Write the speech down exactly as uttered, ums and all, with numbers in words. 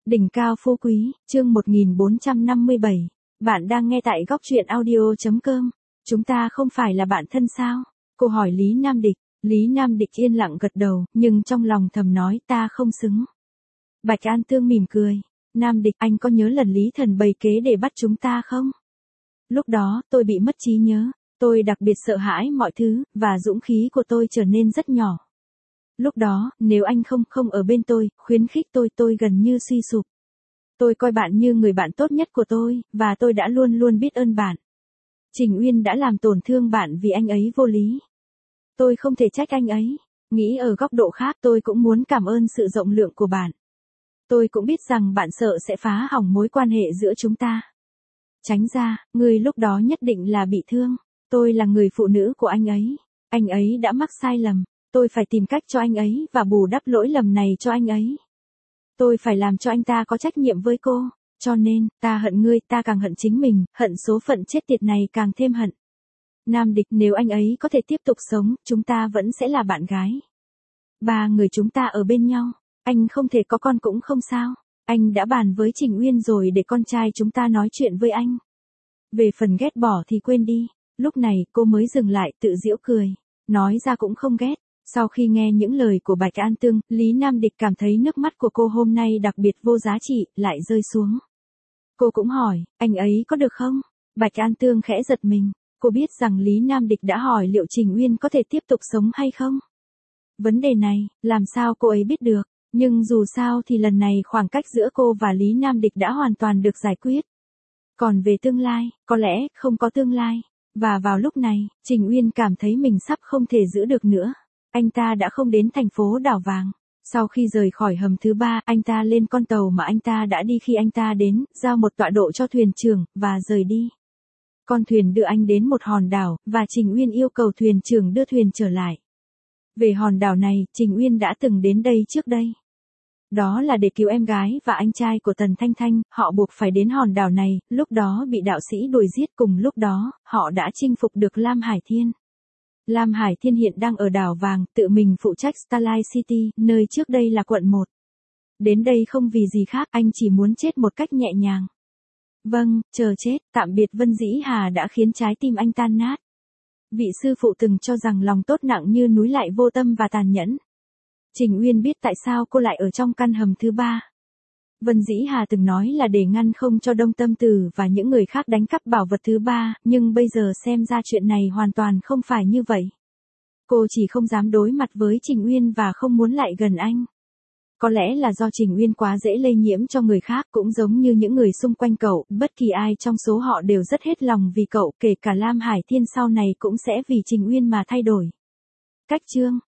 Đỉnh cao phú quý, chương một nghìn bốn trăm năm mươi bảy. Bạn đang nghe tại góc truyện audio.com. Chúng ta không phải là bạn thân sao? Cô hỏi Lý Nam Địch. Lý Nam Địch yên lặng gật đầu, nhưng trong lòng thầm nói ta không xứng. Bạch An Tương mỉm cười. Nam Địch, anh có nhớ lần Lý Thần bày kế để bắt chúng ta không? Lúc đó, tôi bị mất trí nhớ. Tôi đặc biệt sợ hãi mọi thứ, và dũng khí của tôi trở nên rất nhỏ. Lúc đó, nếu anh không không ở bên tôi, khuyến khích tôi, tôi gần như suy sụp. Tôi coi bạn như người bạn tốt nhất của tôi, và tôi đã luôn luôn biết ơn bạn. Trình Uyên đã làm tổn thương bạn vì anh ấy vô lý. Tôi không thể trách anh ấy. Nghĩ ở góc độ khác, tôi cũng muốn cảm ơn sự rộng lượng của bạn. Tôi cũng biết rằng bạn sợ sẽ phá hỏng mối quan hệ giữa chúng ta. Tránh ra, người lúc đó nhất định là bị thương. Tôi là người phụ nữ của anh ấy. Anh ấy đã mắc sai lầm. Tôi phải tìm cách cho anh ấy và bù đắp lỗi lầm này cho anh ấy. Tôi phải làm cho anh ta có trách nhiệm với cô. Cho nên, ta hận ngươi, ta càng hận chính mình, hận số phận chết tiệt này càng thêm hận. Nam Địch, nếu anh ấy có thể tiếp tục sống, chúng ta vẫn sẽ là bạn gái. Ba người chúng ta ở bên nhau. Anh không thể có con cũng không sao. Anh đã bàn với Trình Uyên rồi để con trai chúng ta nói chuyện với anh. Về phần ghét bỏ thì quên đi. Lúc này cô mới dừng lại tự giễu cười. Nói ra cũng không ghét. Sau khi nghe những lời của Bạch An Tương, Lý Nam Địch cảm thấy nước mắt của cô hôm nay đặc biệt vô giá trị, lại rơi xuống. Cô cũng hỏi, anh ấy có được không? Bạch An Tương khẽ giật mình. Cô biết rằng Lý Nam Địch đã hỏi liệu Trình Uyên có thể tiếp tục sống hay không? Vấn đề này, làm sao cô ấy biết được? Nhưng dù sao thì lần này khoảng cách giữa cô và Lý Nam Địch đã hoàn toàn được giải quyết. Còn về tương lai, có lẽ không có tương lai. Và vào lúc này, Trình Uyên cảm thấy mình sắp không thể giữ được nữa. Anh ta đã không đến thành phố Đảo Vàng. Sau khi rời khỏi hầm thứ ba, anh ta lên con tàu mà anh ta đã đi khi anh ta đến, giao một tọa độ cho thuyền trưởng, và rời đi. Con thuyền đưa anh đến một hòn đảo, và Trình Uyên yêu cầu thuyền trưởng đưa thuyền trở lại. Về hòn đảo này, Trình Uyên đã từng đến đây trước đây. Đó là để cứu em gái và anh trai của Tần Thanh Thanh, họ buộc phải đến hòn đảo này, lúc đó bị đạo sĩ đuổi giết, cùng lúc đó, họ đã chinh phục được Lam Hải Thiên. Lam Hải Thiên hiện đang ở đảo Vàng, tự mình phụ trách Starlight City, nơi trước đây là quận một. Đến đây không vì gì khác, anh chỉ muốn chết một cách nhẹ nhàng. Vâng, chờ chết, tạm biệt Vân Dĩ Hà đã khiến trái tim anh tan nát. Vị sư phụ từng cho rằng lòng tốt nặng như núi lại vô tâm và tàn nhẫn. Trình Uyên biết tại sao cô lại ở trong căn hầm thứ ba. Vân Dĩ Hà từng nói là để ngăn không cho Đông Tâm Tử và những người khác đánh cắp bảo vật thứ ba, nhưng bây giờ xem ra chuyện này hoàn toàn không phải như vậy. Cô chỉ không dám đối mặt với Trình Uyên và không muốn lại gần anh. Có lẽ là do Trình Uyên quá dễ lây nhiễm cho người khác, cũng giống như những người xung quanh cậu, bất kỳ ai trong số họ đều rất hết lòng vì cậu, kể cả Lam Hải Thiên sau này cũng sẽ vì Trình Uyên mà thay đổi. Cách chương